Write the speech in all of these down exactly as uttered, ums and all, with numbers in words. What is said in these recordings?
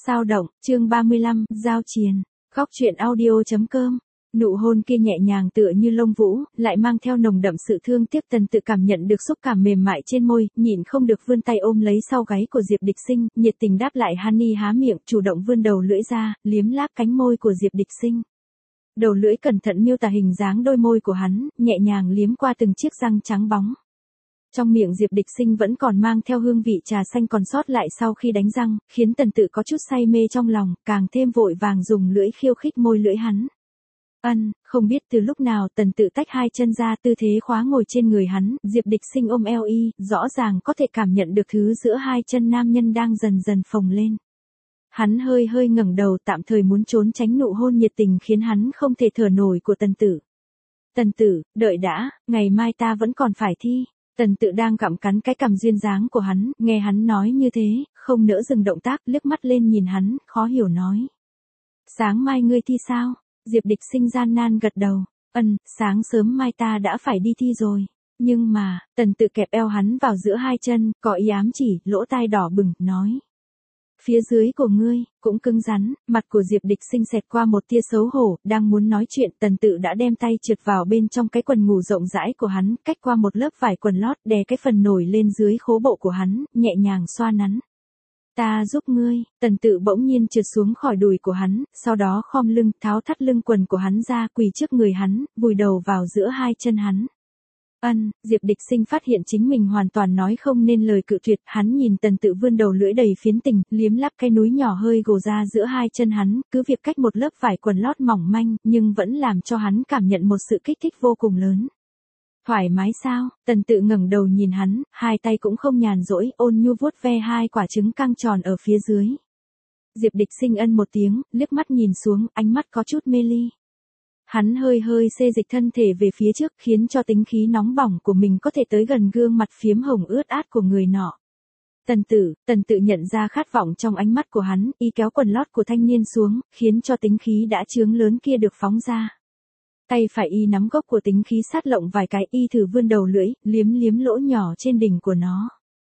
Sao động, chương ba mươi lăm, giao triền. Góc truyện audio chấm com. Nụ hôn kia nhẹ nhàng tựa như lông vũ, lại mang theo nồng đậm sự thương tiếc. Tần Tự cảm nhận được xúc cảm mềm mại trên môi, nhịn không được vươn tay ôm lấy sau gáy của Diệp Địch Sinh, nhiệt tình đáp lại. Honey há miệng, chủ động vươn đầu lưỡi ra, liếm láp cánh môi của Diệp Địch Sinh. Đầu lưỡi cẩn thận miêu tả hình dáng đôi môi của hắn, nhẹ nhàng liếm qua từng chiếc răng trắng bóng. Trong miệng Diệp Địch Sinh vẫn còn mang theo hương vị trà xanh còn sót lại sau khi đánh răng, khiến Tần Tự có chút say mê trong lòng, càng thêm vội vàng dùng lưỡi khiêu khích môi lưỡi hắn. Ân, không biết từ lúc nào Tần Tự tách hai chân ra, tư thế khóa ngồi trên người hắn, Diệp Địch Sinh ôm eo y, rõ ràng có thể cảm nhận được thứ giữa hai chân nam nhân đang dần dần phồng lên. Hắn hơi hơi ngẩng đầu, tạm thời muốn trốn tránh nụ hôn nhiệt tình khiến hắn không thể thở nổi của Tần Tự. Tần Tự, đợi đã, ngày mai ta vẫn còn phải thi. Tần Tự đang gặm cắn cái cằm duyên dáng của hắn, nghe hắn nói như thế, không nỡ dừng động tác, liếc mắt lên nhìn hắn, khó hiểu nói. Sáng mai ngươi thi sao? Diệp Địch Sinh gian nan gật đầu. Ân, sáng sớm mai ta đã phải đi thi rồi. Nhưng mà, Tần Tự kẹp eo hắn vào giữa hai chân, có ý ám chỉ, lỗ tai đỏ bừng, nói. Phía dưới của ngươi, cũng cứng rắn. Mặt của Diệp Địch Sinh xẹt qua một tia xấu hổ, đang muốn nói chuyện, Tần Tự đã đem tay trượt vào bên trong cái quần ngủ rộng rãi của hắn, cách qua một lớp vải quần lót, đè cái phần nổi lên dưới khố bộ của hắn, nhẹ nhàng xoa nắn. Ta giúp ngươi. Tần Tự bỗng nhiên trượt xuống khỏi đùi của hắn, sau đó khom lưng, tháo thắt lưng quần của hắn ra, quỳ trước người hắn, vùi đầu vào giữa hai chân hắn. Ân, Diệp Địch Sinh phát hiện chính mình hoàn toàn nói không nên lời cự tuyệt, hắn nhìn Tần Tự vươn đầu lưỡi đầy phiến tình, liếm láp cái núi nhỏ hơi gồ ra giữa hai chân hắn, cứ việc cách một lớp vải quần lót mỏng manh, nhưng vẫn làm cho hắn cảm nhận một sự kích thích vô cùng lớn. Thoải mái sao? Tần Tự ngẩng đầu nhìn hắn, hai tay cũng không nhàn rỗi, ôn nhu vuốt ve hai quả trứng căng tròn ở phía dưới. Diệp Địch Sinh ân một tiếng, liếc mắt nhìn xuống, ánh mắt có chút mê ly. Hắn hơi hơi xê dịch thân thể về phía trước, khiến cho tính khí nóng bỏng của mình có thể tới gần gương mặt phiếm hồng ướt át của người nọ. Tần Tự, Tần Tự nhận ra khát vọng trong ánh mắt của hắn, y kéo quần lót của thanh niên xuống, khiến cho tính khí đã chướng lớn kia được phóng ra. Tay phải y nắm gốc của tính khí sát lộng vài cái, y thử vươn đầu lưỡi, liếm liếm lỗ nhỏ trên đỉnh của nó.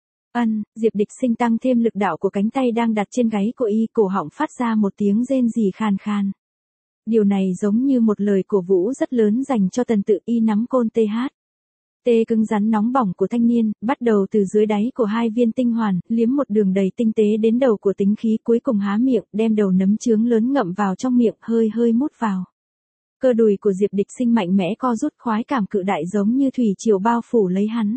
Ân, Diệp Địch Sinh tăng thêm lực đạo của cánh tay đang đặt trên gáy của y, cổ họng phát ra một tiếng rên rỉ khàn khàn. Điều này giống như một lời cổ vũ rất lớn dành cho Tần Tự. Y nắm côn tê hát. Tê cứng rắn nóng bỏng của thanh niên, bắt đầu từ dưới đáy của hai viên tinh hoàn, liếm một đường đầy tinh tế đến đầu của tính khí, cuối cùng há miệng, đem đầu nấm trướng lớn ngậm vào trong miệng, hơi hơi mút vào. Cơ đùi của Diệp Địch Sinh mạnh mẽ co rút, khoái cảm cự đại giống như thủy triều bao phủ lấy hắn.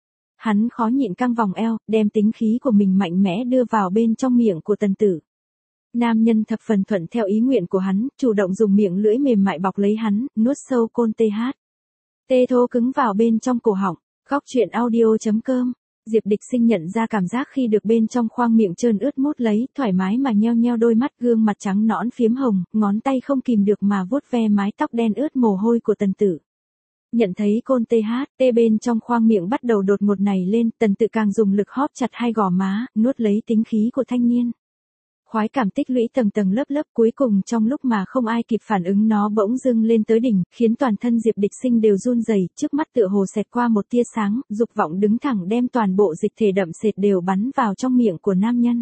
Hắn khó nhịn căng vòng eo, đem tính khí của mình mạnh mẽ đưa vào bên trong miệng của Tần Tự. Nam nhân thập phần thuận theo ý nguyện của hắn, chủ động dùng miệng lưỡi mềm mại bọc lấy hắn, nuốt sâu côn tê hát. Tê thô cứng vào bên trong cổ họng. Góc truyện audio chấm com. Diệp Địch Sinh nhận ra cảm giác khi được bên trong khoang miệng trơn ướt mút lấy, thoải mái mà nheo nheo đôi mắt, gương mặt trắng nõn phiếm hồng, ngón tay không kìm được mà vuốt ve mái tóc đen ướt mồ hôi của Tần Tự. Nhận thấy côn tê hát, tê bên trong khoang miệng bắt đầu đột ngột nảy lên, Tần Tự càng dùng lực hóp chặt hai gò má, nuốt lấy tính khí của thanh niên. Khoái cảm tích lũy tầng tầng lớp lớp, cuối cùng trong lúc mà không ai kịp phản ứng nó bỗng dưng lên tới đỉnh, khiến toàn thân Diệp Địch Sinh đều run rẩy, trước mắt tựa hồ xẹt qua một tia sáng, dục vọng đứng thẳng đem toàn bộ dịch thể đậm sệt đều bắn vào trong miệng của nam nhân.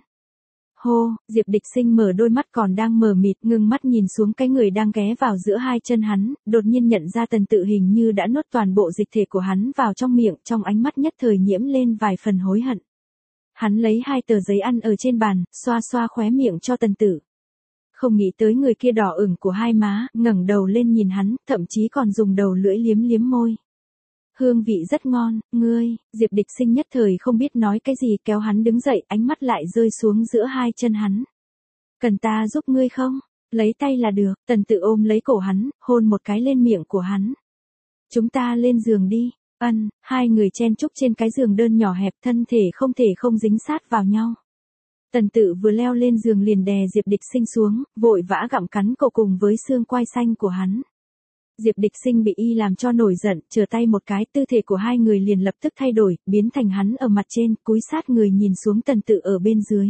Hô, Diệp Địch Sinh mở đôi mắt còn đang mờ mịt, ngưng mắt nhìn xuống cái người đang ghé vào giữa hai chân hắn, đột nhiên nhận ra Tần Tự hình như đã nuốt toàn bộ dịch thể của hắn vào trong miệng, trong ánh mắt nhất thời nhiễm lên vài phần hối hận. Hắn lấy hai tờ giấy ăn ở trên bàn, xoa xoa khóe miệng cho Tần Tự. Không nghĩ tới người kia đỏ ửng của hai má, ngẩng đầu lên nhìn hắn, thậm chí còn dùng đầu lưỡi liếm liếm môi. Hương vị rất ngon, ngươi. Diệp Địch Sinh nhất thời không biết nói cái gì, kéo hắn đứng dậy, ánh mắt lại rơi xuống giữa hai chân hắn. Cần ta giúp ngươi không? Lấy tay là được. Tần Tự ôm lấy cổ hắn, hôn một cái lên miệng của hắn. Chúng ta lên giường đi. Ân, hai người chen chúc trên cái giường đơn nhỏ hẹp, thân thể không thể không dính sát vào nhau. Tần Tự vừa leo lên giường liền đè Diệp Địch Sinh xuống, vội vã gặm cắn cổ cùng với xương quai xanh của hắn. Diệp Địch Sinh bị y làm cho nổi giận, chừa tay một cái, tư thế của hai người liền lập tức thay đổi, biến thành hắn ở mặt trên, cúi sát người nhìn xuống Tần Tự ở bên dưới.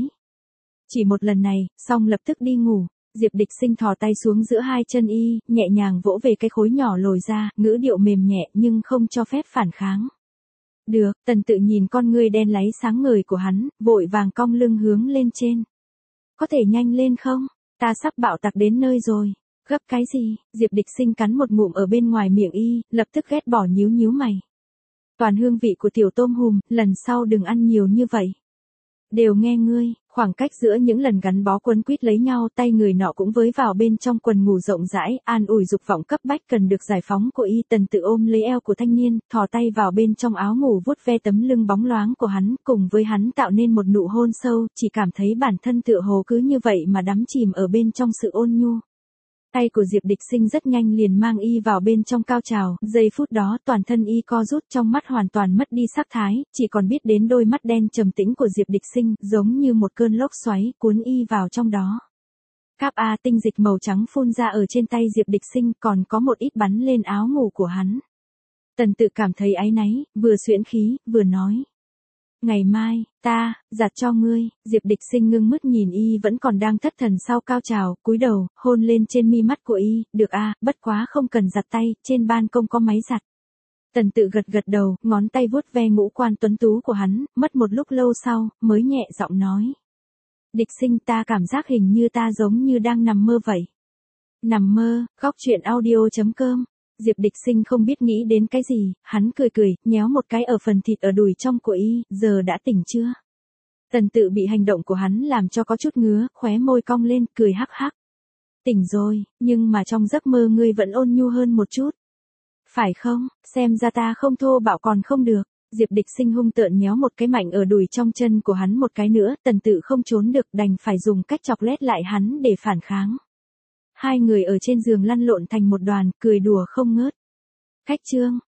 Chỉ một lần này, xong lập tức đi ngủ. Diệp Địch Sinh thò tay xuống giữa hai chân y, nhẹ nhàng vỗ về cái khối nhỏ lồi ra, ngữ điệu mềm nhẹ nhưng không cho phép phản kháng. Được, Tần Tự nhìn con ngươi đen láy sáng ngời của hắn, vội vàng cong lưng hướng lên trên. có thể nhanh lên không? Ta sắp bạo tạc đến nơi rồi. Gấp cái gì? Diệp Địch Sinh cắn một ngụm ở bên ngoài miệng y, lập tức ghét bỏ nhíu nhíu mày. Toàn hương vị của tiểu tôm hùm, lần sau đừng ăn nhiều như vậy. Đều nghe ngươi, khoảng cách giữa những lần gắn bó quấn quýt lấy nhau, tay người nọ cũng với vào bên trong quần ngủ rộng rãi, an ủi dục vọng cấp bách cần được giải phóng của y. Tần Tự ôm lấy eo của thanh niên, thò tay vào bên trong áo ngủ vuốt ve tấm lưng bóng loáng của hắn, cùng với hắn tạo nên một nụ hôn sâu, chỉ cảm thấy bản thân tựa hồ cứ như vậy mà đắm chìm ở bên trong sự ôn nhu. Tay của Diệp Địch Sinh rất nhanh liền mang y vào bên trong cao trào, giây phút đó toàn thân y co rút, trong mắt hoàn toàn mất đi sắc thái, chỉ còn biết đến đôi mắt đen trầm tĩnh của Diệp Địch Sinh, giống như một cơn lốc xoáy cuốn y vào trong đó. Cáp A tinh dịch màu trắng phun ra ở trên tay Diệp Địch Sinh, còn có một ít bắn lên áo ngủ của hắn. Tần Tự cảm thấy áy náy, vừa xuyễn khí, vừa nói. Ngày mai, ta, giặt cho ngươi. Diệp Địch Sinh ngưng mắt nhìn y vẫn còn đang thất thần sau cao trào, cúi đầu, hôn lên trên mi mắt của y, được a, bất quá không cần giặt tay, trên ban công có máy giặt. Tần Tự gật gật đầu, ngón tay vuốt ve ngũ quan tuấn tú của hắn, mất một lúc lâu sau, mới nhẹ giọng nói. Địch Sinh, ta cảm giác hình như ta giống như đang nằm mơ vậy. Nằm mơ, góc truyện audio chấm com. Diệp Địch Sinh không biết nghĩ đến cái gì, hắn cười cười, nhéo một cái ở phần thịt ở đùi trong của y, giờ đã tỉnh chưa? Tần Tự bị hành động của hắn làm cho có chút ngứa, khóe môi cong lên, cười hắc hắc. Tỉnh rồi, nhưng mà trong giấc mơ ngươi vẫn ôn nhu hơn một chút. Phải không, xem ra ta không thô bạo còn không được. Diệp Địch Sinh hung tợn nhéo một cái mạnh ở đùi trong chân của hắn một cái nữa, Tần Tự không trốn được, đành phải dùng cách chọc lét lại hắn để phản kháng. Hai người ở trên giường lăn lộn thành một đoàn, cười đùa không ngớt. Khách chương,